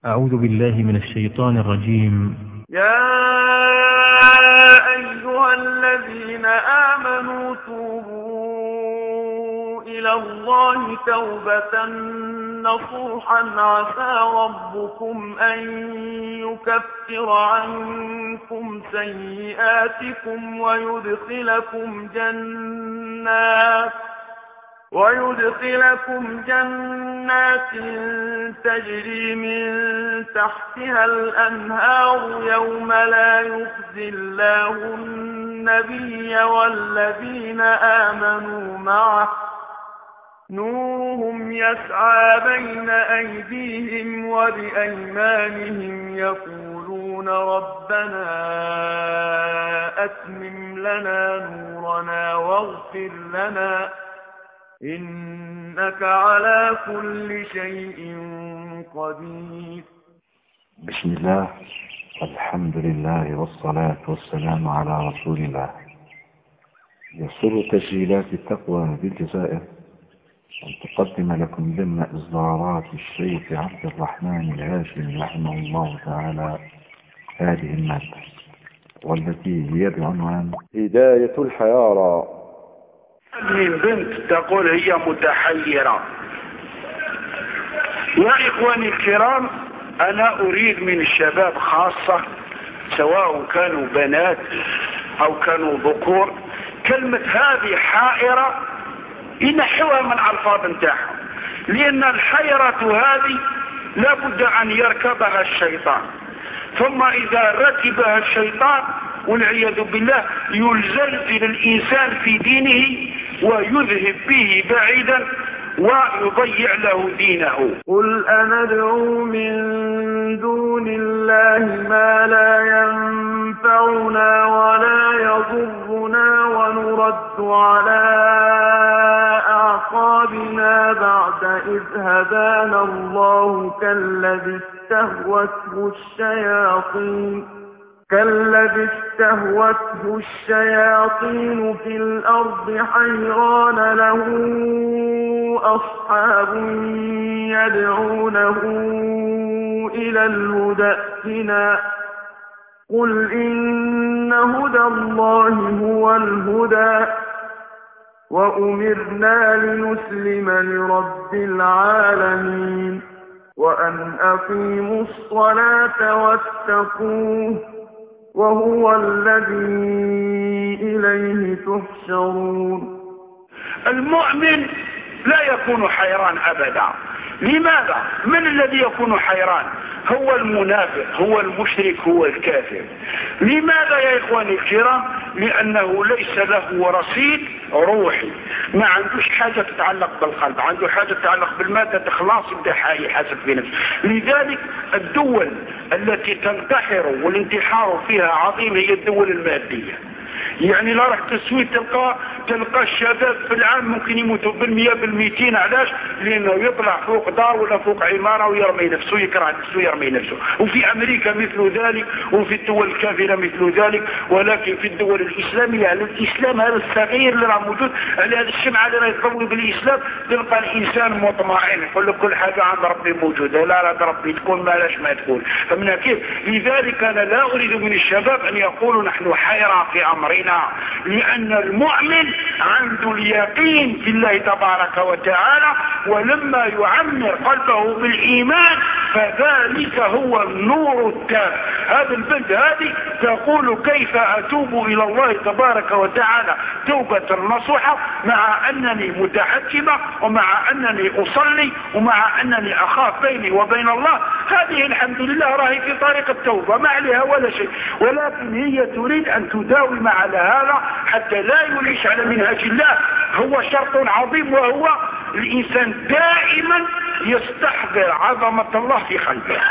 أعوذ بالله من الشيطان الرجيم. يا أيها الذين آمنوا توبوا إلى الله توبة نصوحا عسى ربكم أن يكفر عنكم سيئاتكم ويدخلكم جنات تجري من تحتها الأنهار يوم لا يخزي الله النبي والذين آمنوا معه نورهم يسعى بين أيديهم وبأيمانهم يقولون ربنا أتمم لنا نورنا واغفر لنا إنك على كل شيء قدير. بسم الله، الحمد لله والصلاة والسلام على رسول الله. يسر تسجيلات التقوى بالجزائر أن تقدم لكم ضمن إصدارات الشيخ عبد الرحمن الهاشمي رحمه الله تعالى هذه المادة، والتي هي بعنوان هداية الحيارى. من بنت تقول هي متحيرة. يا إخواني الكرام، أنا أريد من الشباب خاصة سواء كانوا بنات أو كانوا ذكور، كلمة هذه حائرة ينحوها من الألفاظ نتاعهم، لأن الحيرة هذه لابد أن يركبها الشيطان، ثم إذا ركبها الشيطان والعياذ بالله يزلزل الإنسان في دينه ويذهب به بعيدا ويضيع له دينه. قل أندعو من دون الله ما لا ينفعنا ولا يضرنا ونرد على أعقابنا بعد إذ هدانا الله كالذي استهوته الشياطين في الأرض حيران له أصحاب يدعونه إلى الهدى ائتنا قل إن هدى الله هو الهدى وأمرنا لنسلم لرب العالمين وأن أقيموا الصلاة واتقوه وهو الذي إليه تحشرون. المؤمن لا يكون حيران أبدا. لماذا؟ من الذي يكون حيران؟ هو المنافق، هو المشرك، هو الكافر. لماذا يا إخواني الكرام؟ لأنه ليس له رصيد روحي، ما عندوش حاجة تتعلق بالقلب، عنده حاجة تتعلق بالمادة، إخلاص بتاعها يحاسب في نفسه. لذلك الدول التي تنتحر والانتحار فيها عظيم هي الدول المادية. يعني لا راح تسوي تلقى الشباب في العام ممكن يموتوا بالمئة بالمئتين. علاش؟ لأنه يطلع فوق دار ولا فوق عمارة ويرمي نفسه، يكره نفسه يرمي نفسه. وفي أمريكا مثل ذلك، وفي الدول الكافرة مثل ذلك. ولكن في الدول الإسلامية على الإسلام هذا الصغير اللي راه موجود، على هذا الشمعة اللي راه يضوي بالإسلام، تلقى الإنسان مطمئن يقول لك كل حاجة عند ربي موجودة، لا عند ربي تكون مالاش ما تكون. فمن كيف؟ لذلك أنا لا أريد من الشباب أن يقولوا نحن حيرة في أمرنا، لأن المؤمن عنده اليقين في الله تبارك وتعالى، ولما يعمر قلبه بالإيمان فذلك هو النور التام. هذا البنت هذه تقول كيف أتوب إلى الله تبارك وتعالى توبة نصوحة مع أنني متحجبة ومع أنني أصلي ومع أنني أخاف بيني وبين الله. هذه الحمد لله راهي في طريق التوبة، ما عليها ولا شيء، ولكن هي تريد أن تداوم على هذا حتى لا يعيش على منهج الله. هو شرط عظيم، وهو الإنسان دائما يستحضر عظمة الله في قلبه.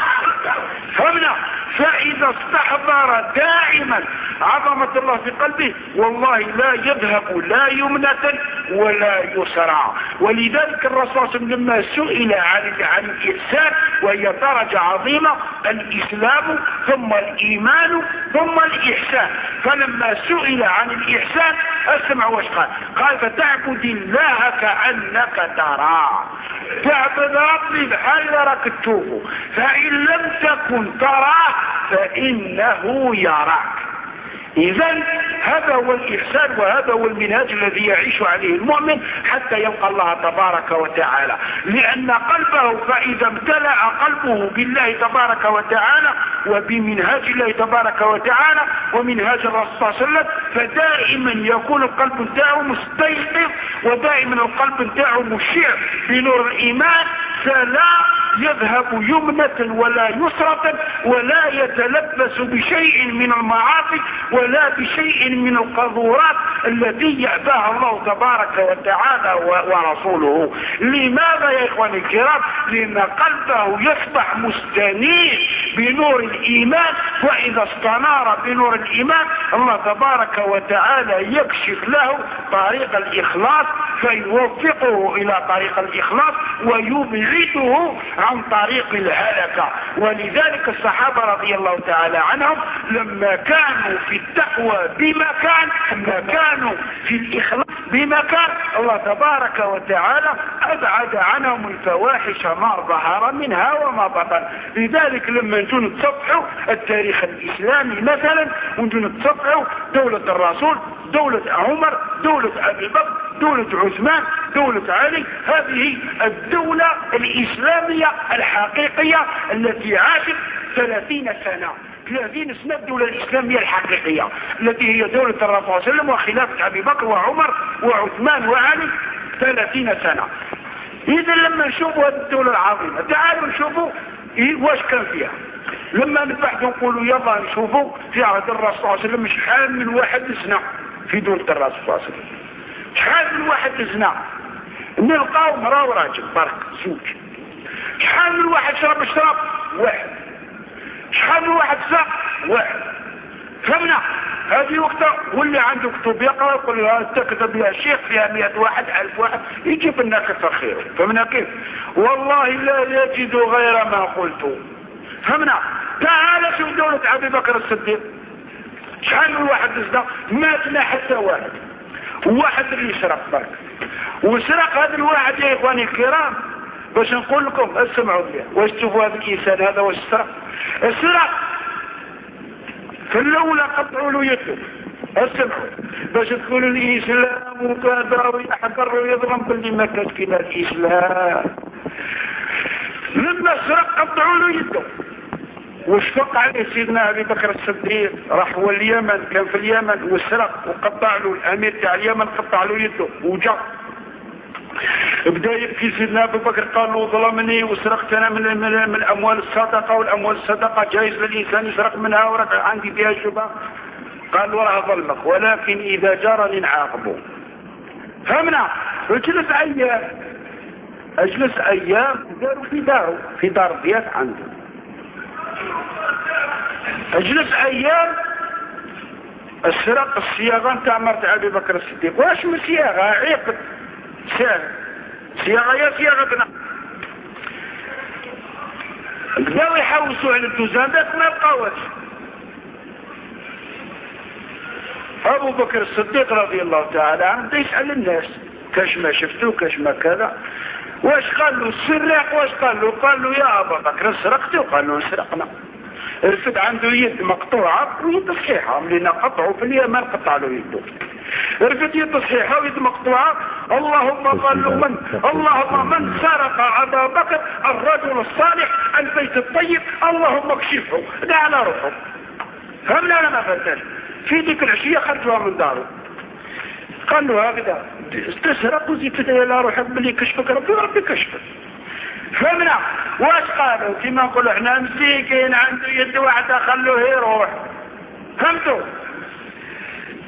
فهمنا؟ فإذا استحضر دائما عظمة الله في قلبه والله لا يذهب لا يمنة ولا يسرى. ولذلك الرسول صلى الله عليه وسلم لما سئل عن الإحسان وهي درجة عظيمة، الإسلام ثم الإيمان ثم الإحسان، فلما سئل عن الإحسان اسمع وش قال فتعبد الله كأنك تراه. تعبد ربي بحال راك تشوفه، فإن لم تكن تراه فإنه يراك. إذن هذا هو الإحسان وهذا هو المنهج الذي يعيش عليه المؤمن حتى يلقى الله تبارك وتعالى، لأن قلبه فإذا امتلأ قلبه بالله تبارك وتعالى وبمنهاج الله تبارك وتعالى ومنهاج الرسول صلى الله عليه وسلم، فدائما يكون القلب بتاعه مستيقظ ودائما القلب بتاعه مشع بنور الإيمان، فلا يذهب يمنة ولا يسرة ولا يتلبس بشيء من المعاصي ولا بشيء من القذورات التي يأباها الله تبارك وتعالى ورسوله. لماذا يا إخواني الكرام؟ لأن قلبه يصبح مستنير بنور الإيمان، وإذا استنار بنور الإيمان الله تبارك وتعالى يكشف له طريق الإخلاص فيوفقه إلى طريق الإخلاص ويبعده عن طريق الهلكة. ولذلك الصحابة رضي الله تعالى عنهم لما كانوا في التقوى بمكان، لما كانوا في الإخلاص بمكان، الله تبارك وتعالى أبعد عنهم الفواحش ما ظهر منها وما بطن. لذلك لما نجوا نتصفحوا التاريخ الإسلامي مثلا ونجوا نتصفحوا دولة الرسول، دولة عمر، دولة أبي بكر، دولة عثمان، دولة علي، هذه الدولة الإسلامية الحقيقية التي عاشت 30 سنة. 30 سنة الدولة الإسلامية الحقيقية التي هي دولة الرسول صلى الله عليه وسلم وخلافة أبي بكر وعمر وعثمان وعلي 30 سنة. إذا لما نشوفوا هذه الدولة العظيمة تعالوا نشوفوا واش كان فيها. لما نبحثوا نقولوا يلا نشوفوا في عهد الرسول صلى الله عليه وسلم شحال من واحد زنا في دولة الرسول صلى الله عليه وسلم، شحال من واحد زنا نلقاو مرأة وراجل برك زوج. شحال من واحد شرب الشراب واحد، شحال من واحد ساق واحد. فهمنا؟ هذه وقتها واللي عنده كتب يقرأ يقول له تكتب يا شيخ فيها 100 واحد 1000 واحد يجيب لنا كثر خيره. فهمنا كيف؟ والله لا يجد غير ما قلت. فهمنا؟ تعال شوف دولة أبي بكر الصديق شحال من واحد زنا ماتنا حتى واحد، وواحد اللي يسرق برك. وسرق هذا الواحد يا إخواني الكرام باش نقول لكم اسمعوا لي واش تشوفوا هذا الإنسان هذا واش سرق. السرق في الأولى قطعوا له يده، اسمعوا باش تقولوا الإسلام وكذا ويحضر ويضرب باللي ما كانش كذا الإسلام. لما سرق قطعوا له يده. واشفق عليه سيدنا أبي بكر الصديق، راح هو اليمن، كان في اليمن وسرق وقطع له الأمير تاع اليمن قطع له يده وجا بدا يبكي سيدنا أبي بكر قال له ظلمني وسرقت أنا من أموال الصدقة، والأموال الصدقة جائز للإنسان يسرق منها ورق عندي فيها شبهة. قال له راه ظلمك ولكن إذا جرى نعاقبه. فهمنا؟ أجلس أيام داروا في دار ضياف عنده، أجلس أيام السرق الصياغة نتاع مرت أبي بكر الصديق. واش من صياغة عقد صياغة يا صياغتنا. بداو يحوسوا على الدوزان ذاك ما لقاوش. أبو بكر الصديق رضي الله تعالى عنه بدا يسأل الناس كاش ما شفتوا كاش ما كذا. واش قال له السراق؟ واش قال له؟ قال له يا أبا بكر سرقت؟ قال له سرقنا. رفد عنده يد مقطوعة ويد صحيحة، لأن قطعوا في اليمن قطع له يده. رفد يد صحيحة ويد مقطوعة. اللهم قال له اللهم من سرق أبا بكر الرجل الصالح البيت الطيب اللهم اكشفه ده على روحه. فهمنا أنا ما فهمتش. في ذيك العشية خرجوها من داره قال له هكذا تسرق وزيد إلى روحك بلي كشفك ربي كشفك. فهمنا؟ واش قالوا؟ كما نقولوا احنا مسكين عنده يد واحدة خلوه يروح. فهمتوا؟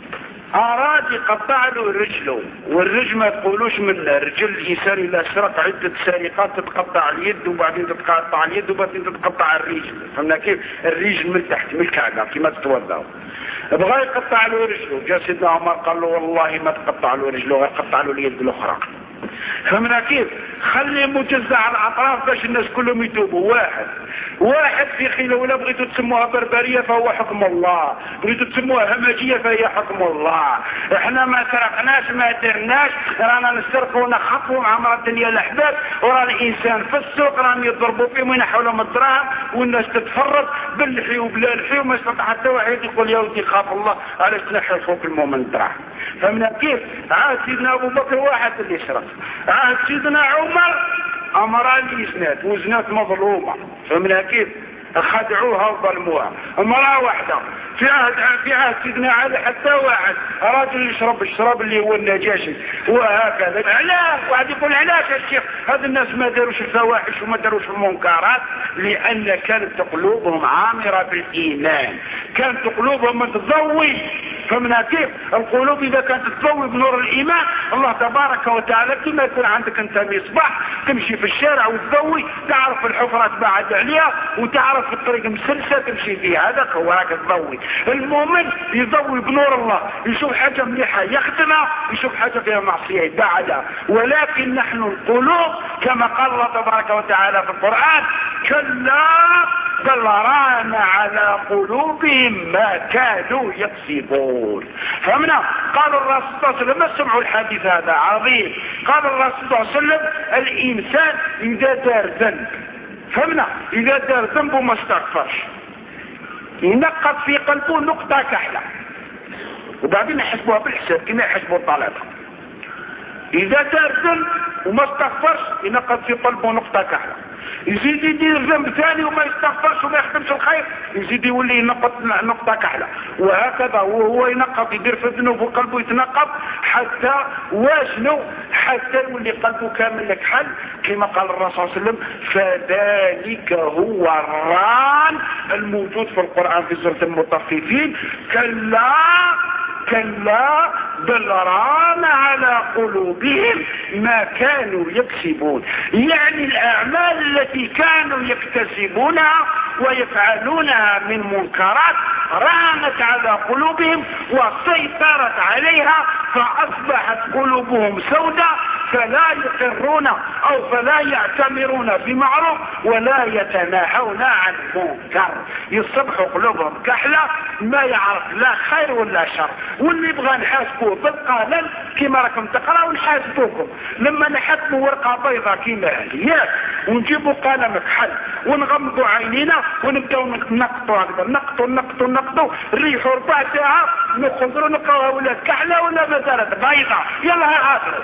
اراد يقطع له رجله، والرجل ما تقولوش من رجل الانسان اذا سرق عدة سرقات تتقطع اليد وبعدين تتقطع اليد وبعدين تتقطع الرجل، فهمنا كيف؟ الرجل من تحت من الكعبة كما تتوضا. بغى يقطع له رجله، جاء سيدنا عمر قال له والله ما تقطع له رجله، غيقطع له اليد الاخرى. فهمنا كيف؟ خلي مجزع الاطراف باش الناس كلهم يتوبوا. واحد في خيله، ولا بغيتوا تسموها بربريه فهو حكم الله، بغيتوا تسموها همجيه فهي حكم الله. احنا ما سرقناش ما درناش، رانا نسرقوا ونخطوا مع مرة الدنيا الاحباب، ورا الانسان في السوق راهم يضربوا فيهم وينحوا لهم الدراهم، والناس تتفرج باللحي وبلا لحي، وما يستطيع حتى واحد يقول يا ودي خاف الله علاش تنحي فوق المؤمن الدراهم. فهمنا كيف؟ عاد سيدنا ابو بكر واحد اللي يسرق، عاد سيدنا عمر امران يزنات وزنات مظلومه. فهمنا كيف؟ خدعوها وظلموها. امراه واحده في عهد سيدنا علي حتى واحد راجل يشرب الشراب اللي هو النجاشي، وهكذا. علاش؟ واحد يقول علاش يا شيخ هذا الناس ما داروش الفواحش وما داروش المنكرات؟ لان كانت قلوبهم عامره بالايمان، كانت قلوبهم متضوي. فمن كيف؟ القلوب اذا كانت تضوي بنور الايمان الله تبارك وتعالى كما يكون عندك انت مصباح تمشي في الشارع وتضوي، تعرف الحفرة تبعد عليها وتعرف الطريق مسلسة تمشي فيها، هذاك هو راك تضوي. المؤمن يضوي بنور الله، يشوف حاجة مليحة يخدمها، يشوف حاجة فيها معصية يبعدها. ولكن نحن القلوب كما قال الله تبارك وتعالى في القرآن كلا بل ران على قلوبهم ما كانوا يكسبون. فهمنا؟ قال الرسول صلى الله عليه وسلم، سمعوا الحديث هذا عظيم، قال الرسول صلى الله عليه وسلم الإنسان إذا دار ذنب، فهمنا؟ إذا دار ذنب وما استغفرش ينقض في قلبه نقطة كحلة، وبعدين يحسبوها بالحساب كما يحسبوا الطلبة. إذا دار ذنب وما استغفرش ينقض في قلبه نقطة كحلة، يزيد يدير ذنب ثاني وما يستغفرش وما يخدمش الخير يزيد يولي ينقض نقطة كحلة، وهكذا وهو ينقض يدير في الذنوب وقلبه يتنقض حتى واشنو حتى يولي قلبه كامل كحل كما قال الرسول صلى الله عليه وسلم فذلك هو الران الموجود في القرآن في سورة المطففين كلا بل ران على قلوبهم ما كانوا يكسبون. يعني الأعمال التي كانوا يكتسبونها ويفعلونها من منكرات رانت على قلوبهم وسيطرت عليها فأصبحت قلوبهم سوداء، فلا يقرون أو فلا يعتمرون بمعروف ولا يتناهون عن منكر، يصبحوا قلوبهم كحلة ما يعرف لا خير ولا شر. واللي يبغى نحاسبوه بالقلم كما راكم تقراوا نحاسبوكم، لما نحكموا ورقة بيضاء كما هي ونجيبوا قلم كحل ونغمضوا عينينا ونبداو نقطوا هكذا نقطوا نريحوا ربع ساعة نخضروا نقراوها ولا كحلة ولا ما زالت بيضاء يلا هاتوا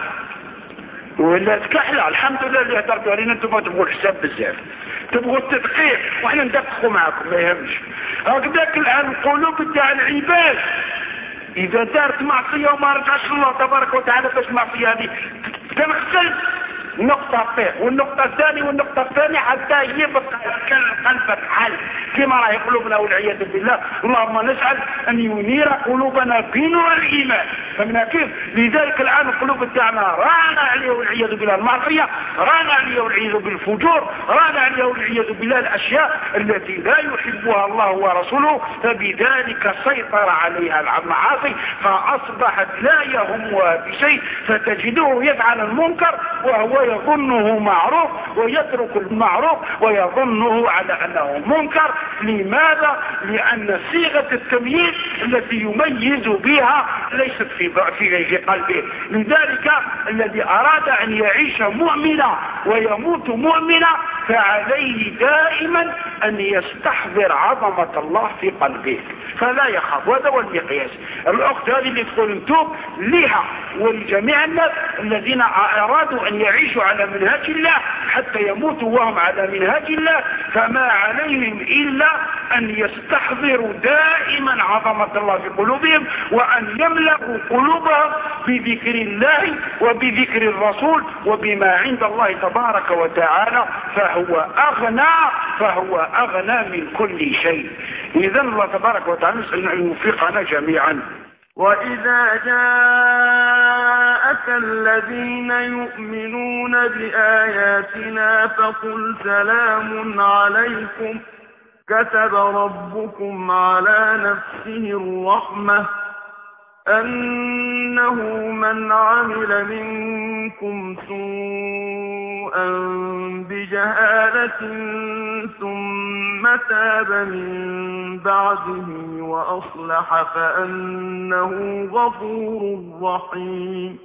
ولا كحلة. الحمد لله اللي هدرتوا علينا، انتم تبغوا الحساب بزاف، تبغوا التدقيق واحنا ندققوا معكم ما يهمش. هكذاك الان القلوب تاع العباد اذا دارت معصيه وما رجعش الله تبارك وتعالى باش المعصيه هذه تنغسل نقطة فيه والنقطة الثانية والنقطة الثانية حتى يبقى قلبك حل كما راه قلوبنا والعياذ بالله. اللهم نسأل أن ينير قلوبنا بنور الإيمان. فمن كيف؟ لذلك الآن القلوب تاعنا رانا عليه والعياذ بالله المعصية، رانا عليه والعياذ بالفجور، رانا عليه والعياذ بالله الأشياء التي لا يحبها الله ورسوله، فبذلك سيطر عليها المعاصي فأصبحت لا يهمها بشيء، فتجده يفعل المنكر وهو يظنه معروف ويترك المعروف ويظنه على أنه منكر. لماذا؟ لأن صيغة التمييز التي يميز بها ليست في قلبه. لذلك الذي أراد أن يعيش مؤمنا ويموت مؤمنا فعليه دائما أن يستحضر عظمة الله في قلبه فلا يخاف. وهذا هو المقياس. الأخت هذه اللي تقول نتوب لها ولجميع الناس الذين أرادوا أن يعيشوا على منهج الله حتى يموتوا وهم على منهج الله، فما عليهم إلا أن يستحضروا دائما عظمة الله في قلوبهم وأن يملأوا قلوبهم بذكر الله وبذكر الرسول وبما عند الله تبارك وتعالى، فهو أغنى من كل شيء. إذن الله تبارك وتعالى نسأل أن يوفقنا جميعا. وإذا جاءك الذين يؤمنون بآياتنا فقل سلام عليكم كتب ربكم على نفسه الرحمة أنه من عمل منكم سوءا بجهالة ثم تاب من بعده وأصلح فأنه غفور رحيم.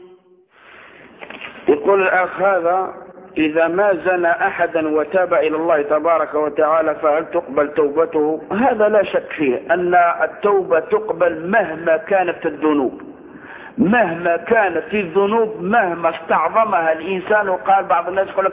يقول الأخ هذا: إذا ما زنى أحدا وتاب إلى الله تبارك وتعالى فهل تقبل توبته؟ هذا لا شك فيه أن التوبة تقبل مهما كانت الذنوب، مهما كانت الذنوب، مهما استعظمها الإنسان. وقال بعض الناس يقول لك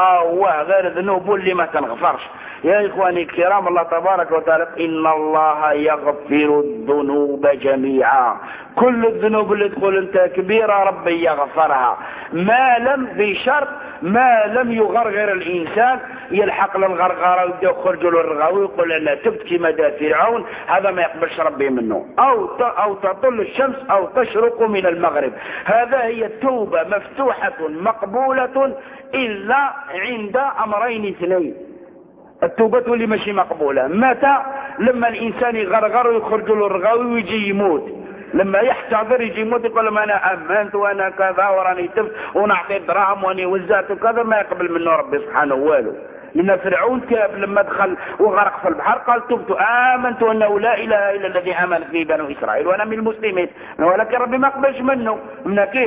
غير الذنوب اللي ما تنغفرش. يا إخواني الكرام، الله تبارك وتعالى: إن الله يغفر الذنوب جميعا. كل الذنوب اللي تقول أنت كبيرة ربي يغفرها، ما لم بشرط ما لم يغرغر الإنسان يلحق للغرغرة ويبدأ يخرج له الرغاوي ويقول أنا تبت كما دا فرعون، هذا ما يقبلش ربي منه. أو تطل الشمس أو تشرق من المغرب، هذا هي التوبة مفتوحة مقبولة إلا عند أمرين اثنين. التوبة اللي ماشي مقبولة متى؟ لما الإنسان يغرغر ويخرج له الرغاوي ويجي يموت، لما يحتضر يجي يموت يقول لما أنا أمنت وأنا كذا وراني تبت ونعطي الدراهم واني وزعت وكذا، ما يقبل منه ربي سبحانه والو. لأن فرعون تاب لما دخل وغرق في البحر قال: تبت آمنت أنه لا إله إلا الذي آمن به بنو إسرائيل وأنا من المسلمين، ولكن ربي ما قبلش منه. من كيف؟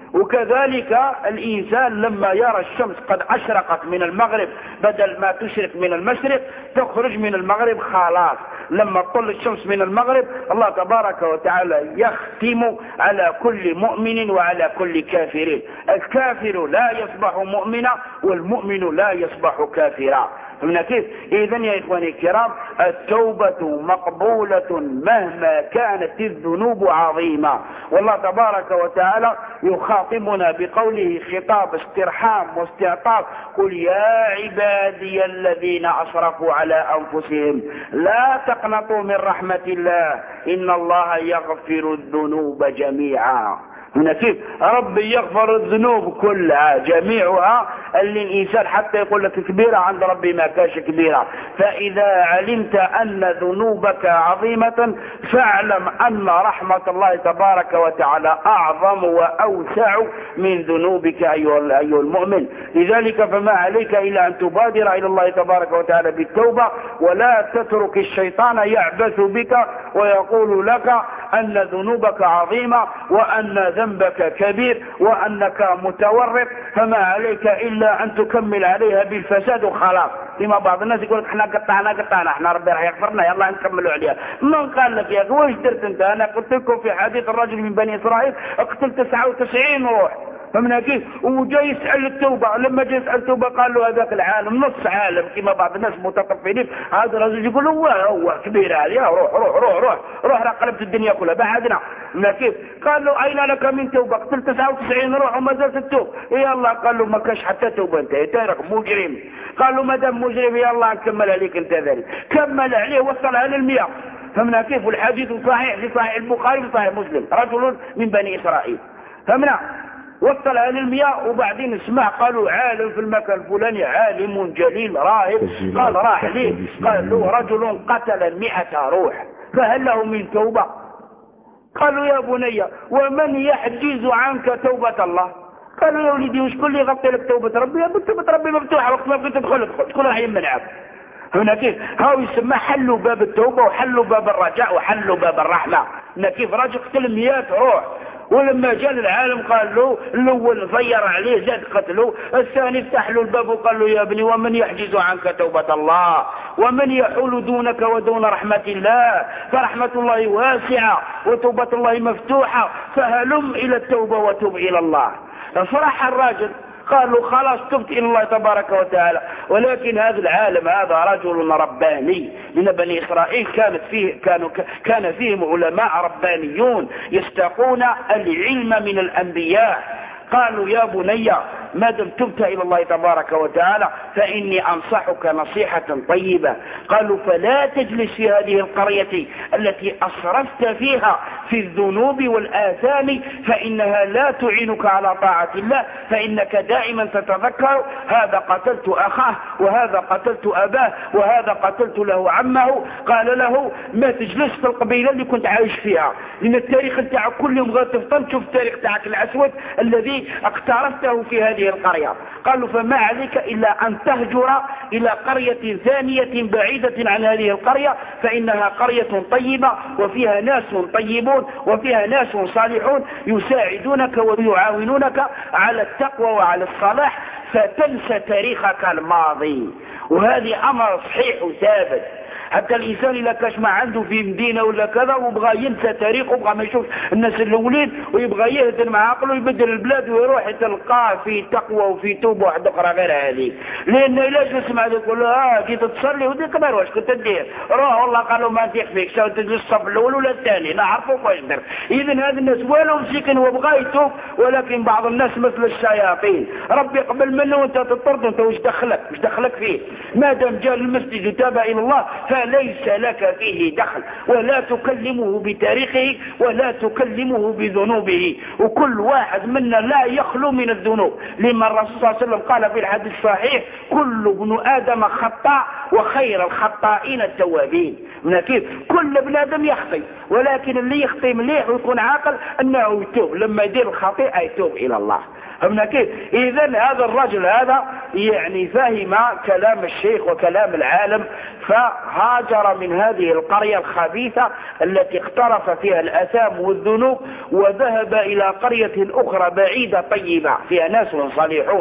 وكذلك الإنسان لما يرى الشمس قد أشرقت من المغرب بدل ما تشرق من المشرق، تخرج من المغرب خلاص. لما تطل الشمس من المغرب الله تبارك وتعالى يختم على كل مؤمن وعلى كل كافر. الكافر لا يصبح مؤمنا والمؤمن لا يصبح كافرا. فمن كيف؟ إذن يا إخواني الكرام، التوبة مقبولة مهما كانت الذنوب عظيمة. والله تبارك وتعالى يخاطبنا بقوله خطاب استرحام واستعطاف: قل يا عبادي الذين أشرفوا على أنفسهم لا تقنطوا من رحمة الله إن الله يغفر الذنوب جميعا. هنا كيف؟ ربي يغفر الذنوب كلها جميعها، اللي الإنسان حتى يقول لك كبيرة عند ربي ما كاش كبيرة. فإذا علمت أن ذنوبك عظيمة فاعلم أن رحمة الله تبارك وتعالى أعظم وأوسع من ذنوبك أيها المؤمن. لذلك فما عليك إلا أن تبادر إلى الله تبارك وتعالى بالتوبة، ولا تترك الشيطان يعبث بك ويقول لك أن ذنوبك عظيمة وأن ذنبك كبير وأنك متورط، فما عليك إلا أن تكمل عليها بالفساد وخلاص. لما بعض الناس يقول احنا قطعنا احنا ربي راح يغفرنا يلا نكملوا عليها. من قال لك يا اخي واش درت انت؟ انا قلت لكم في حديث الرجل من بني اسرائيل اقتل 99 روح. فمن كيف؟ وجاي يسأل التوبة، لما جاي يسأل التوبة قال له هذاك العالم نص عالم كما بعض الناس متطفلين. هذا الرجل يقول هو كبير هذه، روح قلبت الدنيا كلها بعدنا. من كيف؟ قال له أين لك من توبة؟ قتل 99 روح وما زالت التوب. يلا قال له ما كاش حتى توبة انت تارك مجرم. قال له ما دام مجرم يلا نكمل عليك انت ذلك. كمل عليه وصلها لل100. فمن كيف؟ والحديث صحيح في صحيح البخاري في صحيح مسلم، رجل من بني إسرائيل فمنا وصلها لل100. وبعدين اسمع قالوا عالم في المكان الفلاني، عالم جليل راهب. قال راح ليه؟ قال له رجل قتل 100 روح فهل له من توبة؟ قالوا يا بني ومن يحجز عنك توبة الله؟ قالوا يا ولدي وش كل يغطي لك توبة ربي؟ يا توبة ربي مفتوحة وقت ما كنت تدخل تقول راح يمنعك. هنا كيف؟ هاو يسمى حلوا باب التوبة وحلوا باب الرجاء وحلوا باب الرحمة. هنا كيف؟ راجل قتل 100 روح، ولما جاء العالم قال له الأول غير عليه زاد قتله، الثاني افتح له الباب وقال له يا ابني ومن يحجز عنك توبة الله؟ ومن يحول دونك ودون رحمة الله؟ فرحمة الله واسعة وتوبة الله مفتوحة، فهلم إلى التوبة وتوب إلى الله. فرح الراجل قالوا خلاص تبت إلى الله تبارك وتعالى. ولكن هذا العالم هذا رجل رباني، لأن بني إسرائيل كان فيهم علماء ربانيون يستقون العلم من الأنبياء. قالوا يا بني ما دم تبت إلى الله تبارك وتعالى فإني أنصحك نصيحة طيبة. قالوا فلا تجلس في هذه القرية التي أسرفت فيها في الذنوب والآثام فإنها لا تعينك على طاعة الله، فإنك دائما تتذكر هذا قتلت أخاه وهذا قتلت أباه وهذا قتلت له عمه. قال له ما تجلس في القبيلة اللي كنت عايش فيها، لأن التاريخ نتاعك كل يوم غتفطن تشوف التاريخ نتاعك الأسود الذي اقترفته في هذه القرية. قالوا فما عليك إلا أن تهجر إلى قرية ثانية بعيدة عن هذه القرية فإنها قرية طيبة وفيها ناس طيبون وفيها ناس صالحون يساعدونك ويعاونونك على التقوى وعلى الصلاح فتنسى تاريخك الماضي. وهذه أمر صحيح وثابت. حتى الإنسان إذا كاش ما عنده في مدينة ولا كذا وبغى ينسى تاريخه وبغى ما يشوف الناس الأولين ويبغى يهدر مع عقله ويبدل البلاد ويروح تلقاه في تقوى وفي توبة واحدة أخرى غير هذه. لأن إلا جلس مع ذلك يقول له كي تصلي وديك ما واش كنت تدير روح والله قالوا ما نثيق فيك سواء تجلس الصف الأول ولا الثاني نعرفوك واش در. إذن هذا الناس والو مسكين وبغى يتوب، ولكن بعض الناس مثل الشياطين ربي يقبل منه وانت تطرد انت وش دخلك فيه. ما دام جاء المسجد وتاب إلى الله فليس لك فيه دخل، ولا تكلمه بتاريخه ولا تكلمه بذنوبه. وكل واحد منا لا يخلو من الذنوب، لما الرسول صلى الله عليه وسلم قال في الحديث الصحيح كل ابن آدم خطاء وخير الخطائين التوابين. من كيف كل ابن آدم يخطئ، ولكن اللي يخطئ مليح ويكون عاقل أنه يتوب لما يدير الخطيئة يتوب إلى الله. فهمنا كيف؟ إذن هذا الرجل هذا يعني فهم كلام الشيخ وكلام العالم فهاجر من هذه القرية الخبيثة التي اقترف فيها الآثام والذنوب وذهب إلى قرية أخرى بعيدة طيبة فيها ناس صالحون.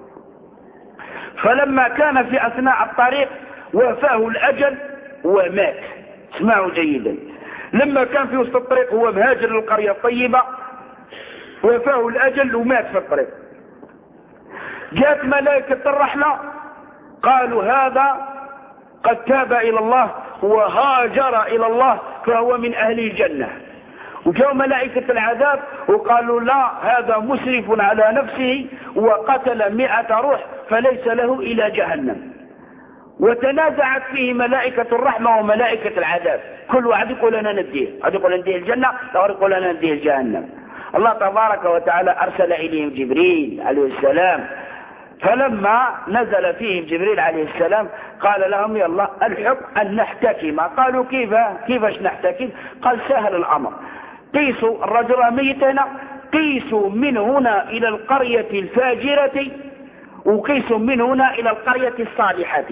فلما كان في أثناء الطريق وفاه الأجل ومات. اسمعوا جيدا، لما كان في وسط الطريق هو مهاجر للقرية الطيبة وفاه الأجل ومات في الطريق. جاءت ملائكة الرحمة قالوا هذا قد تاب إلى الله وهاجر إلى الله فهو من أهل الجنة. وجاءوا ملائكة العذاب وقالوا لا هذا مسرف على نفسه وقتل 100 روح فليس له إلى جهنم. وتنازعت فيه ملائكة الرحمة وملائكة العذاب، كل واحد يقول أنا نديه، هذا يقول نديه الجنة، هذا يقول أنا نديه الجهنم. الله تبارك وتعالى أرسل إليهم جبريل عليه السلام، فلما نزل فيهم جبريل عليه السلام قال لهم يلا الحكم أن نحتكم. قالوا كيفاش نحتكم؟ قال سهل الأمر، قيسوا الرجل ميت هنا، قيسوا من هنا إلى القرية الفاجرة وقيسوا من هنا إلى القرية الصالحة،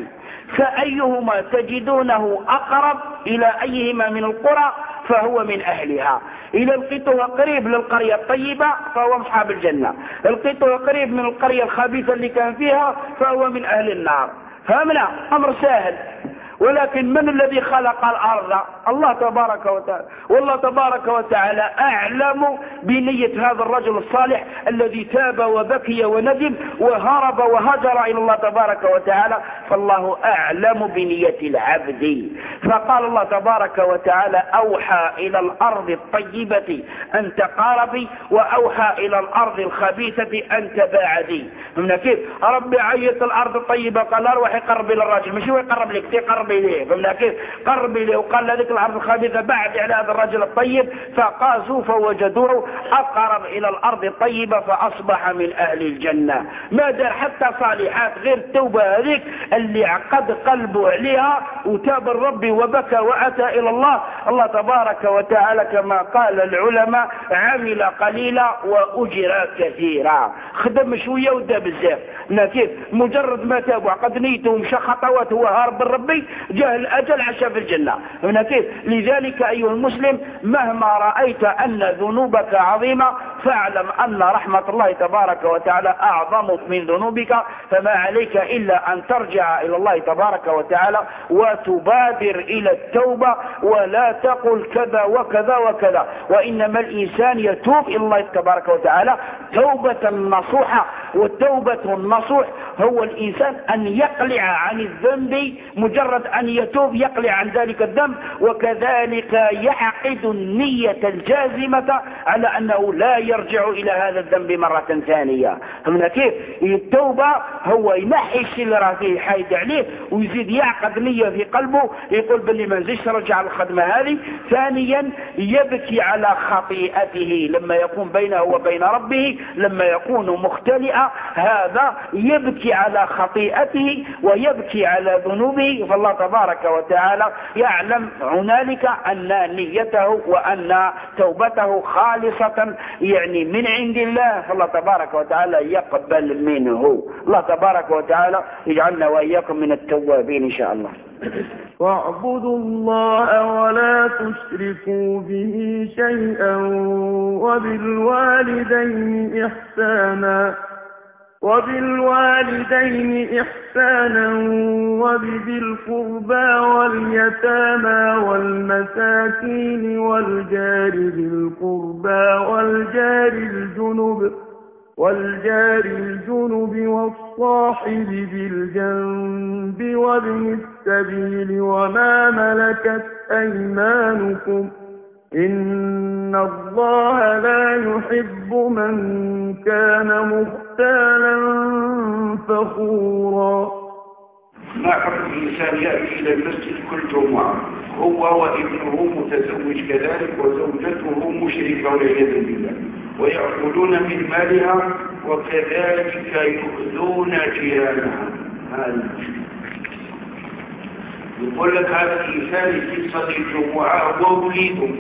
فأيهما تجدونه أقرب إلى أيهما من القرى فهو من أهلها. إذا لقيته قريب للقرية الطيبة فهو أصحاب الجنة، لقيته قريب من القرية الخبيثة اللي كان فيها فهو من أهل النار. فهمنا أمر سهل. ولكن من الذي خلق الأرض؟ الله تبارك وتعالى، والله تبارك وتعالى أعلم بنية هذا الرجل الصالح الذي تاب وبكي وندم وهرب وهجر إلى الله تبارك وتعالى، فالله أعلم بنية العبد. فقال الله تبارك وتعالى أوحى إلى الأرض الطيبة أن تقاربي وأوحى إلى الأرض الخبيثة أن تباعدي. من كيف؟ ربي عيط الأرض الطيبة قال أروح يقرب إلى الرجل، مش هو يقرب لك، تقرب إليه. فمن كيف؟ قرب إليه. وقال لذلك الأرض الخبيثة بعد على هذا الرجل الطيب فقاسوا فوجدوه أقرب إلى الأرض الطيبة فأصبح من أهل الجنة. ما دار حتى صالحات غير التوبة هذيك اللي عقد قلبه عليها وتاب الرب وبكى وأتى إلى الله. الله تبارك وتعالى كما قال العلماء عمل قليلا وأجر كثيرا، خدم شوية ودا بزاف. كيف؟ مجرد ما تاب وعقد نيته ومشى خطوات هو هارب الربي جاء الأجل عشا في الجنة. هنا كيف؟ لذلك أيها المسلم مهما رأيت أن ذنوبك عظيمة فاعلم أن رحمة الله تبارك وتعالى أعظم من ذنوبك، فما عليك إلا أن ترجع إلى الله تبارك وتعالى وتبادر إلى التوبة ولا تقل كذا وكذا وكذا، وإنما الإنسان يتوب إلى الله تبارك وتعالى توبة نصوحة. والتوبة النصوح هو الإنسان أن يقلع عن الذنب، مجرد أن يتوب يقلع عن ذلك الذنب، وكذلك يعقد النية الجازمة على أنه لا يرجع إلى هذا الذنب مرة ثانية. فمن كيف التوبة هو ينحي الشيء اللي راه فيه حايد عليه ويزيد يعقد نية في قلبه يقول باللي ما نزيدش رجع الخدمة هذه. ثانيا يبكي على خطيئته لما يكون بينه وبين ربه، لما يكون مختلئا هذا يبكي على خطيئته ويبكي على ذنوبه. فالله تبارك وتعالى يعلم هنالك أن نيته وأن توبته خالصة يعني من عند الله، فالله تبارك وتعالى يقبل منه. الله تبارك وتعالى يجعلنا وإياكم من التوابين إن شاء الله. واعبدوا الله ولا تشركوا به شيئا وبالوالدين إحسانا وبذي القربى واليتامى والمساكين والجار ذي القربى والجار الجنب والصاحب بالجنب وابن السبيل وما ملكت أيمانكم إن الله لا يحب من كان مختالا فخورا. ما حق الإنسان يأتي إلى المسجد كل جمعة هو وابنه متزوج كذلك وزوجته مشركة والعياذ بالله ويأكلون من مالها وكذلك يؤذون جيرانها. هذا يقول لك هذا الإنسان يصلي الجمعة ووليده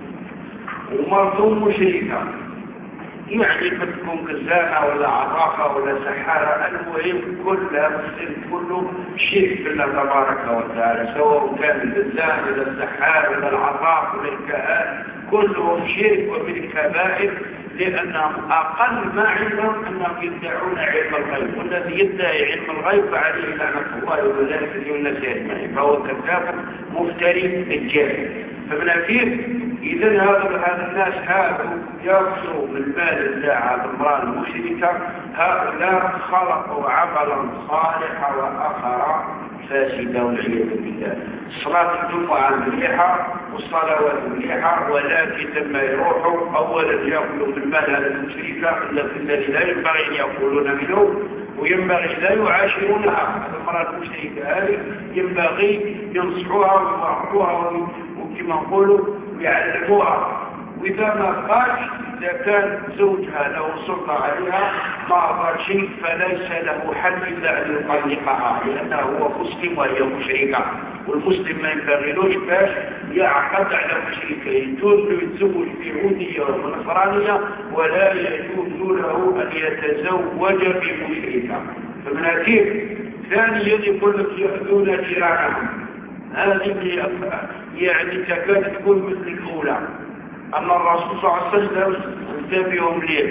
ومرته مشركة، يعني تكون كزانة ولا عرافة ولا سحارة، المهم كلها مسلم كله شرك بالله تبارك وتعالى، سواء كان الكزان ولا السحار ولا العراف ولا الكهان كلهم شرك ومن الكبائر، لأنهم أقل ما عندهم أنهم يدعون علم الغيب، والذي يدعي علم الغيب فعليه لعنة الله وذلك اليوم الناس أجمعين، فهو كذاب مفتري الجاهل. فمن أكيد إذا هذا الناس هذا يأخذوا من مال الله بالمرأة المشركة، هؤلاء خلقوا عملا صالحا وآخر فاسدا والعياذ بالله. صلاة الجمعة مليحة والصلوات مليحة، ولكن لما يروحوا أولا يأكلوا من مال هذا المشركة الذي لا ينبغي أن يأكلون منه، وينبغي لا يعاشرونها. المرأة المشركة هذه ينبغي ينصحوها ويوعظوها وكما نقولوا يعلموها، وإذا ما قالش إذا كان زوجها له سلطة عليها ما قال شيء فليس له حل إلا أن يطلقها، لأنه هو مسلم وهي مشركة، والمسلم ما ينبغيلوش باش يعقد على مشركة، يجوز له يتزوج بيهودية ونصرانية ولا يجوز له أن يتزوج بمشركة. فمن أكيد ثانيا يقول لك يأذون جيرانهم، هذه يعني تكاد تكون مثل الأولى. أما الرسول صلى الله عليه وسلم انتبهوا ليه،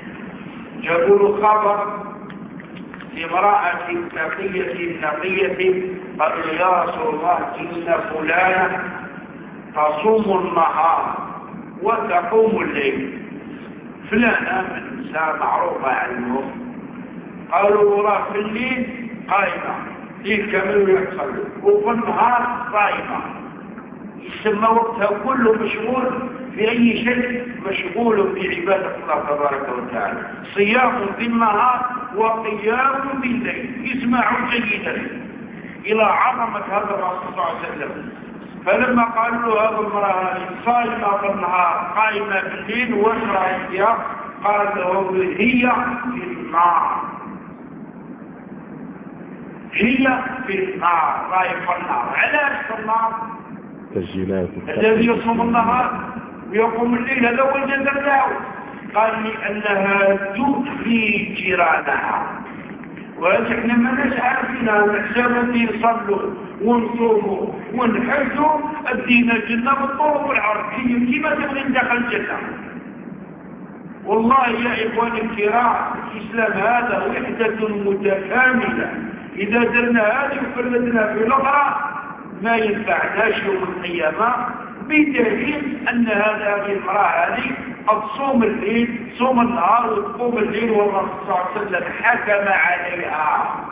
جابوا له خبر لامرأة تقية نقية قالوا يا رسول الله إن فلانة تصوم النهار وتقوم الليل. فلانة من نساء معروفة عنهم، قالوا راه في الليل قائمة ليل كامل يحصل وفي النهار قائمة، يسمى وقتها كله مشغول في أي شيء، مشغول في عبادة الله تبارك وتعالى، صيام بالنهار وقيام بالليل. يسمعوا جيدا إلى عظمة هذا الرسول صلى الله عليه وسلم. فلما قالوا له هذا المرأة صائمة بالنهار قائمة بالليل واشرع الصيام، قال له هي في النار، هي في النار، رايح النار. علاش في النار؟ الذي يصوم النهار ويقوم الليل هذا هو الجزاء له. قال لأنها تؤذي جيرانها، ونحن ما ناش عارفينها، نحسب يصلوا ونصوموا ونحجوا الدين الجنة بالطول والعرض كيما تبغي ندخل الجنة. والله يا إخواني الكرام الإسلام هذا وحدة متكاملة، إذا درنا هذه وفردنا في الأخرى ما ينفعناش يوم القيامة، بدليل أن هذه المرأة هذه قد صوم الليل صوم النهار وتقوم الليل، والرسول صلى الله عليه وسلم حكم عليها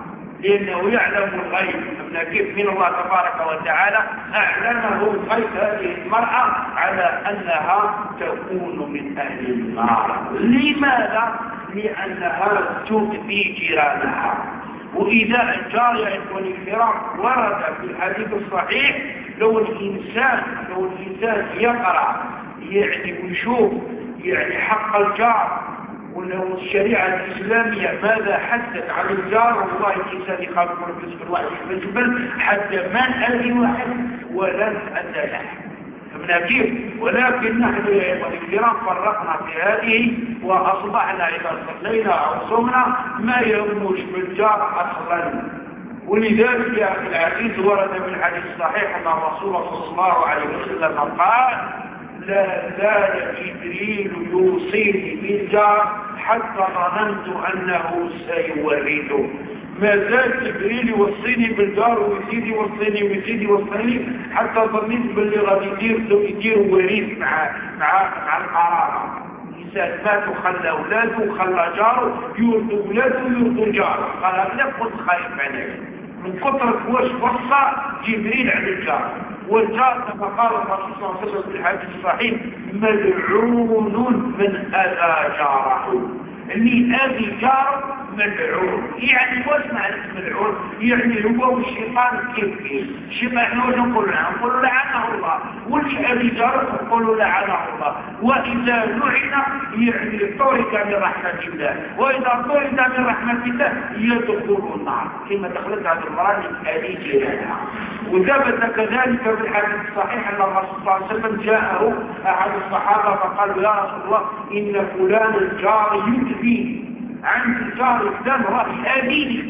لأنه يعلم الغيب. كيف من الله تبارك وتعالى أعلمه الغيب هذه المرأة على أنها تكون من أهل النار. لماذا؟ لأنها تؤذي جيرانها. وإذا الجار يا إخواني الكرام ورد في الحديث الصحيح لو الإنسان يقرأ يعني ويشوف يعني حق الجار ولو الشريعة الإسلامية ماذا حدث عن الجار، والله الإنسان يخاف من الرزق الواحد يجبل حتى ما أذي واحد ولن أذى له. فمن كيف؟ ولكن نحن يا إخواني الكرام فرقنا في هذه وأصبحنا إذا صلينا أو صمنا ما يهمش بالجار أصلا. ولذلك يا أخي العزيز ورد من الحديث الصحيح أن الرسول صلى الله عليه وسلم قال لا زال جبريل يوصيني بالجار حتى ظننت أنه سيورثه. ما زال جبريل يوصيني بالجار ويزيد يوصيني حتى ظننت باللي غادي يدير وريث مع القرابة. الإنسان مات وخلى أولاده وخلى جاره يورث أولاده ويورث جاره. قال أنا كنت خايف عليه من كثرة واش وصى جبريل على الجار. والجار كما قال الرسول صلى الله عليه وسلم في الحديث الصحيح ملعون من أذى جاره. اللي أذي جاره ملعون. يعني واش معنى ملعون؟ يعني هو والشيطان كيف الشيطان احنا واش نقول له؟ نقول لعنه الله. واللي أذي جاره نقول لعنه الله. وإذا لعن يعني طرد من رحمة الله، وإذا طرد من رحمة الله يدخل النار كما دخلت هذه المرأة من أذي جيرانها. وثبت كذلك في الحديث الصحيح أن الرسول صلى الله عليه وسلم جاءه أحد الصحابة فقال يا رسول الله إن فلان الجار يؤذي عن الجار الدم رأي آذيني.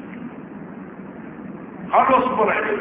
قال له اصبر عليه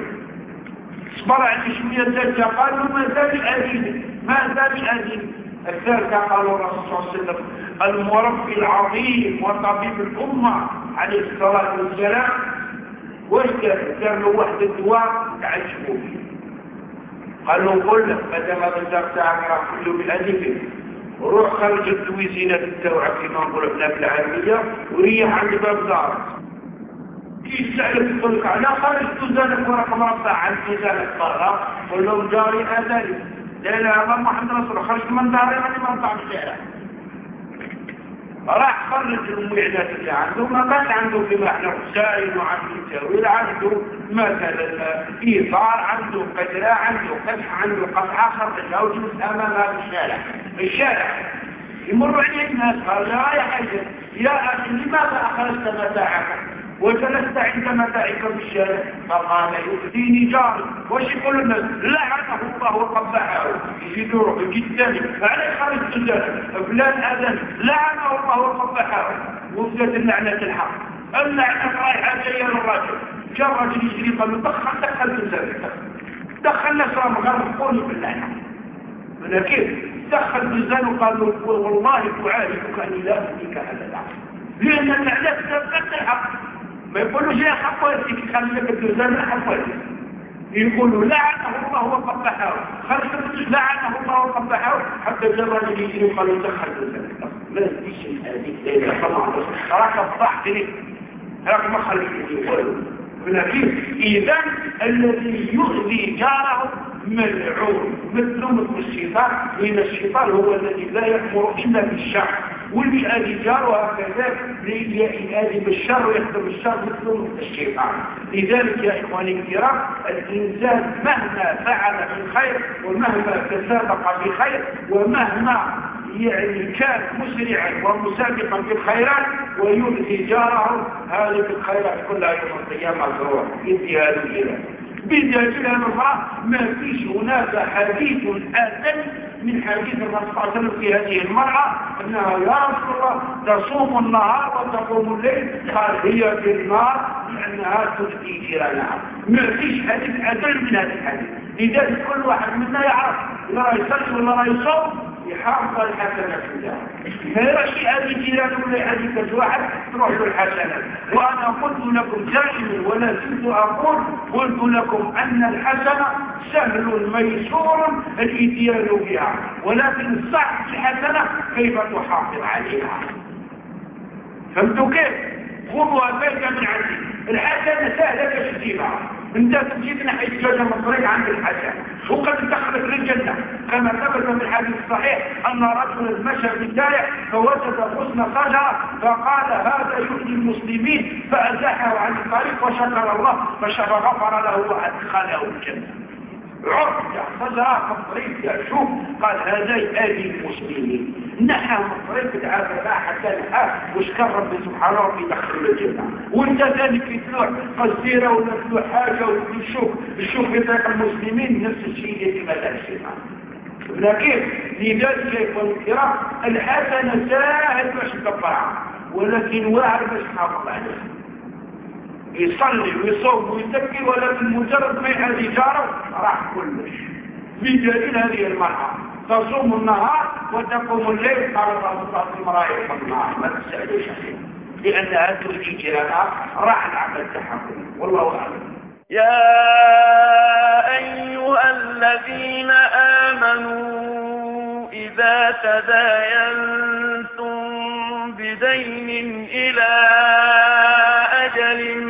شوية ذلك. قال له ما زال آذيني. الثالثة قال الرسول صلى الله عليه وسلم المربي العظيم وطبيب الأمة عليه الصلاة والسلام واش كان له واحد الدواء تعجبوا فيه. قال له قل لك مادام هذا الدار تاعك راه كله بالأدب وروح خرج التويزينات التوعك كما نقولوا احنا في العالمية وريح عند باب دارك. كي يسألك تقول لك على خارج توزانك ورقم ربع عن توزانك برا قل لهم جاري آذاني. لا محمد رسول الله خرجت من داري أنا ما نطلع بالشارع. راح خرج المعدات اللي عنده ما كانش عنده كما احنا حسين وعنده تاويل عنده مثلا ايثار عنده قدرة عنده قدح عنده قطعة خرجها وجلس امام هذا الشارع يمر عليه الناس قال يا حاجة يا اخي لماذا اخرجت متاعك وجلست عند متاعك بالشارع؟ فقال يؤذيني جاري. واش يقول الناس؟ لعنه الله وقبحه. يدور جدا على خرجت الجاري فلان اذن لعنه الله وقبحه. وصلت اللعنة الحق. اللعنة رايحة جاية للراجل. جاء الراجل يجري قال له دخل بالزارك دخل نسرى مغرب قولي باللعنة. كيف دخل بالزارك وقال له والله أعالجك أني لا أفتيك أبدا لأن اللعنة تبقى الحق. ما يقولوا شيء حقواتك يخلي لك الدرزان حقواتك. يقولوا لعنه الله وقبحه. خرجت لعنه الله وقبحه حتى الجبل يجي وقالوا دخل الدرزان. ما تجيش هذه طبعا راح تفضح لي راح ما خليك يقولوا. ولكن إذا الذي يؤذي جاره ملعون مثل الشيطان. لأن الشيطان هو الذي لا يأمر إلا بالشر واللي يؤذي جاره كذلك يؤذي بالشر ويخدم الشر مثل الشيطان. لذلك يا إخواني الكرام الإنسان مهما فعل من خير ومهما تسابق بخير ومهما يعني كان مسرعا ومسابقا في الخيرات ويؤذي جاره هذه الخيرات كلها يوم القيامة الروح انتهاء الإله. بدليل المرأة ما فيش هناك حديث آتم من حديث الرسول صلى الله عليه وسلم في هذه المرأة أنها يا رسول الله تصوم النهار وتقوم الليل قال هي في النار لأنها تؤذي جيرانها. ما فيش حديث أدل من هذا الحديث. لذلك كل واحد منا يعرف لا يصلي ولا يصوم يحافظ الحسنات لله. ما يرشي هذه جيران ولا هذه واحد تروح له الحسنات. وأنا قلت لكم دائما ولا زلت أقول قلت لكم أن الحسنة سهل ميسور الاتيان بها ولكن الصح الحسنة كيف تحافظ عليها. فهمتوا كيف؟ خذوا بيتا من عندي الحسنة سهلة كشتيمة. انت تجيب ناحية الجنة المصرية عند الحسنة وقد دخلت للجنة كما ثبت في الحديث الصحيح أن رجل مشى في الشارع فوجد غصن شجرة فقال هذا يؤذي المسلمين فأزاحه عن الطريق وشكر الله فغفر له وأدخله الجنة. عرض شجرة مصرية شوف قال هذا يؤذي المسلمين نحى مصرية العافية حتى الحال وشكر ربي سبحانه ويدخل الجنة. وانت ذلك في تلوح قصيرة ولا تلوح حاجة وتشوف بطريق المسلمين نفس الشيء اللي ما تنسيها. لكن لذلك يكون الكرام الحسنة ساهل باش تكبرها ولكن واعر باش تحافظ عليها. يصلي ويصوم ويزكي ولكن مجرد ما يهدي جاره راح كلش. بدليل هذه المرأة تصوم النهار وتقوم الليل قال الله المرأة النهار ما تسألوش لأنها تؤذي جيرانها راح العمل تحكم. والله أعلم. يا أيها الذين آمنوا إذا تداينتم بدين إلى أجل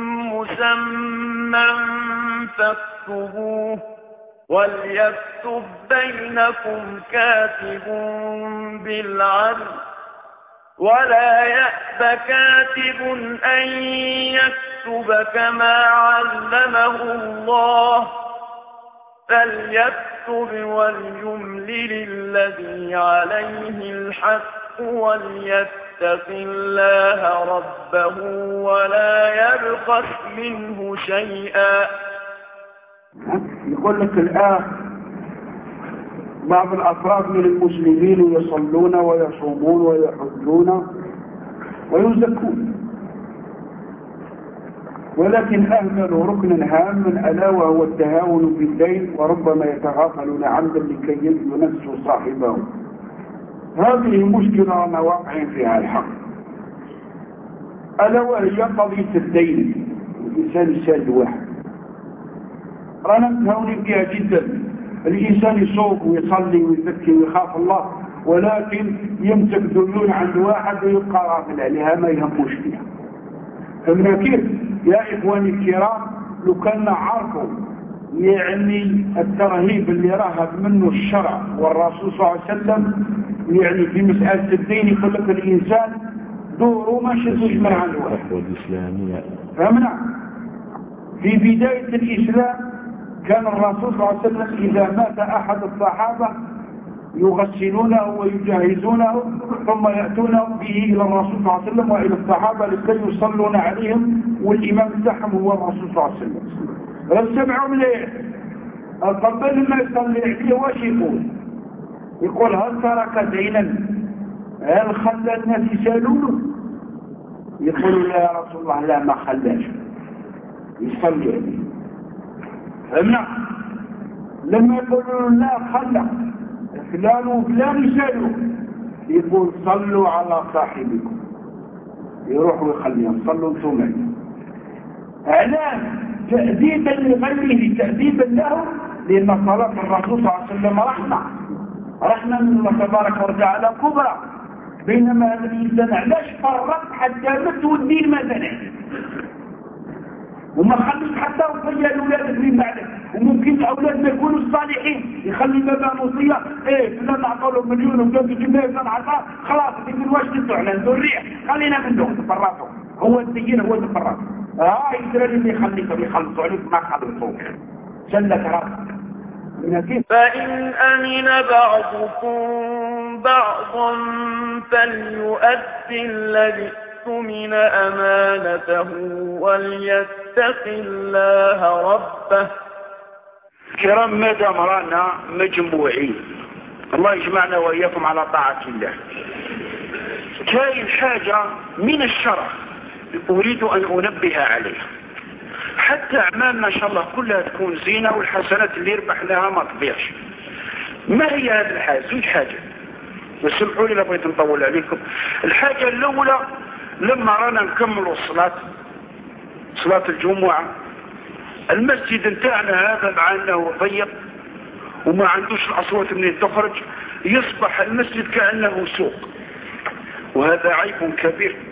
مسمى فاكتبوه وليكتب بينكم كاتب بالعدل ولا يأب كاتب أن يكتب كما علمه الله فليكتب وليملل الذي عليه الحق وليتق الله ربه ولا يبخس منه شيئا. يقول لك الآن بعض الأفراد من المسلمين يصلون ويصومون ويحجون ويزكون ولكن أهملوا ركنا هاما ألا وهو التهاون بالدين وربما يتغافلون عمدا لكي ينسوا صاحبهم. هذه مشكلة مواقع فيها الحق ألا وهي قضية الدين. الإنسان يسال واحد رانا متهاونين فيها جدا. الإنسان يصوم ويصلي ويزكي ويخاف الله ولكن يمسك ديون عند واحد ويبقى غافل عليها ما يهموش فيها. فمن كيف يا إخواني الكرام لو كان عارفوا يعني الترهيب اللي رهب منه الشرع والرسول صلى الله عليه وسلم يعني في مسألة الدين يقول لك الإنسان دوره ما شدوش من عن واحد. فهمنا في بداية الإسلام كان الرسول صلى الله عليه وسلم إذا مات أحد الصحابة يغسلونه ويجهزونه ثم يأتون به إلى الرسول صلى الله عليه وسلم وإلى الصحابة لكي يصلون عليهم والإمام بتاعهم هو الرسول صلى الله عليه وسلم. فسمعوا مليح قبل ما يصلي عليه واش يقول هل ترك دينا هل خلى الناس يسألونه؟ يقولوا لا يا رسول الله لا ما خلاش يصلي عليه. فهمنا لما يقولوا لا خلى فلان وفلان يسألوا يقول صلوا على صاحبكم يروحوا يخليهم صلوا انتم اعلان تأديبا لغيره تأديبا له لأن صلاة الرسول صلى الله عليه وسلم رحمة من الله تبارك وتعالى كبرى. بينما هذا الإنسان علاش فرط حتى مت والدين ما زنع وما خليش حتى وصية لأولادك من بعدك وممكن الأولاد ما يكونوا الصالحين يخلي بابا وصية فلان أعطوا له مليون وبلاد جميع فلان عطاه خلاص يقول واش ندعو على الذرية خلينا منه تفرطوا هو الدين هو تفرط يقدر اللي يخليكم يخلصوا عليك ما خلصوا سلك راسك. فإن أمن بعضكم بعضا فليؤدي الذي اؤتمن أمانته وليتق الله ربه. كرام ما دام رانا مجموعين الله يجمعنا وإياكم على طاعة الله. كاين حاجة من الشرع أريد أن أنبه عليها حتى أعمالنا إن شاء الله كلها تكون زينة والحسنات اللي يربح لها ما تضيعش. ما هي هذه الحاجة؟ زوج حاجة وسمحوا لي لبغيت نطول عليكم. الحاجة الأولى لما رانا نكملوا صلاة الجمعة المسجد نتاعنا هذا مع أنه ضيق وما عندوش الأصوات منين تخرج يصبح المسجد كأنه سوق وهذا عيب كبير.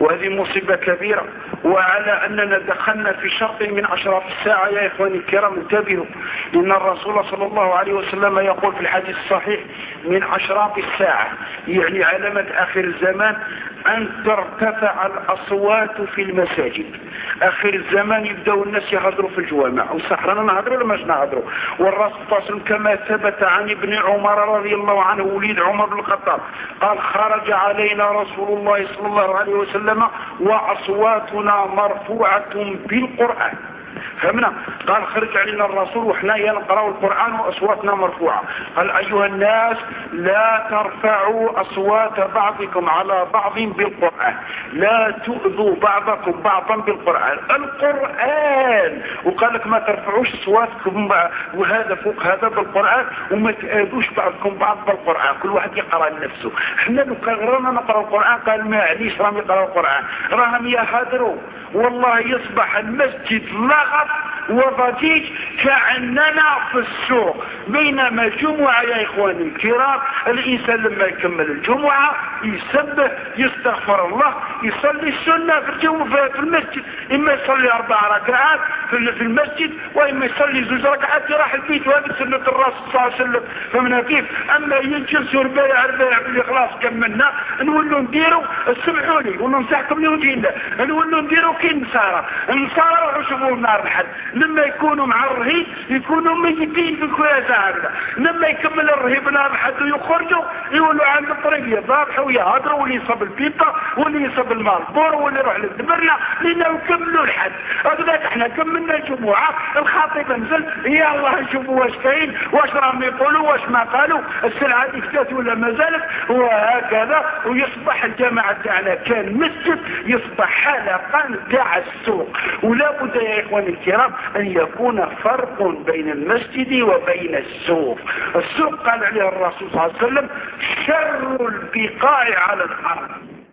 وهذه مصيبة كبيرة. وعلى أننا دخلنا في شرط من أشراط الساعة يا إخواني الكرام، انتبهوا، إن الرسول صلى الله عليه وسلم يقول في الحديث الصحيح من أشراط الساعة، يعني علامة آخر الزمان، أن ترتفع الأصوات في المساجد. آخر الزمان يبدأوا الناس يهضروا في الجوامع، وصحرنا نهضروا ولا ماش نهضروا. والرسول صلى الله عليه وسلم كما ثبت عن ابن عمر رضي الله عنه وليد عمر بن الخطاب قال خرج علينا رسول الله صلى الله عليه وسلم وأصواتنا مرفوعة بالقرآن. فهمنا؟ قال خرج علينا الرسول وحنا نقرأ القرآن وأصواتنا مرفوعة. قال أيها الناس لا ترفعوا أصوات بعضكم على بعض بالقرآن، لا تؤذوا بعضكم بعضا بالقرآن. القرآن، وقال لك ما ترفعوش أصواتكم وهذا فوق هذا بالقرآن، وما تآذوش بعضكم بعض بالقرآن، كل واحد يقرأ لنفسه. احنا لو قررنا نقرأ القرآن قال ما عليش راهم يقرأوا القرآن، راهم يهدروا. والله يصبح المسجد لغط وضجيج كأننا في السوق. بينما الجمعة يا إخواني الكرام الإنسان لما يكمل الجمعة يسبح يستغفر الله يصلي السنة في المسجد، إما يصلي 4 ركعات في المسجد، وإما يصلي 2 ركعات يراح البيت، وهذه سنة الرسول صلى الله عليه وسلم. فمن كيف أما ينجلسوا ربايع باللي خلاص كملنا نولوا نديروا، سمحوني وننصحكم لوجه الله، نولوا نديروا كي النصارى روحوا شوفوا النار الحد، لما يكونوا مع الرهيب يكونوا ميتين في الكواسة هكذا، لما يكمل الرهيب نار الحد ويخرجوا يقولوا عند الطريق يضابحوا ويهضروا، واللي يصب البيبة واللي يصب المالبور واللي يروح للدبرنا، لأنه يكملوا الحد. هكذا احنا كملنا الجمعة، الخطيب نزل يلا نشوفوا واش كاين، واش راهم يقولوا، واش ما قالوا، السلعة دي كتات ولا ما زالت، وهكذا. ويصبح الجماعة تاعنا كان مسجد يصبح حلقا تاع السوق. ولا بد يا إخواني الكرام أن يكون فرق بين المسجد وبين السوق. السوق قال عليه الرسول صلى الله عليه وسلم شر البقاع على الأرض.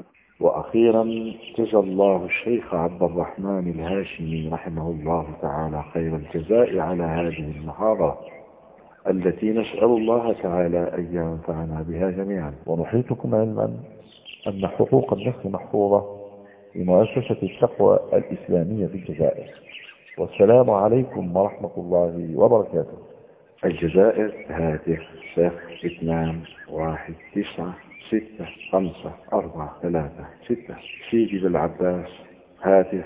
وأخيرا جزى الله الشيخ عبد الرحمن الهاشمي رحمه الله تعالى خير الجزاء على هذه المحاضرة التي نسأل الله تعالى أن ينفعنا بها جميعا. ونحيطكم علما أن حقوق النفس محفوظة لمؤسسة التقوى الإسلامية في الجزائر. والسلام عليكم ورحمة الله وبركاته. الجزائر هاتف 0219654336. سيدي بالعباس هاتف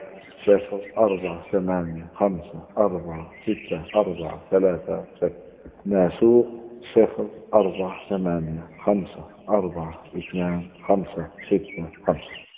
0485464636. ناسوق 0485422565.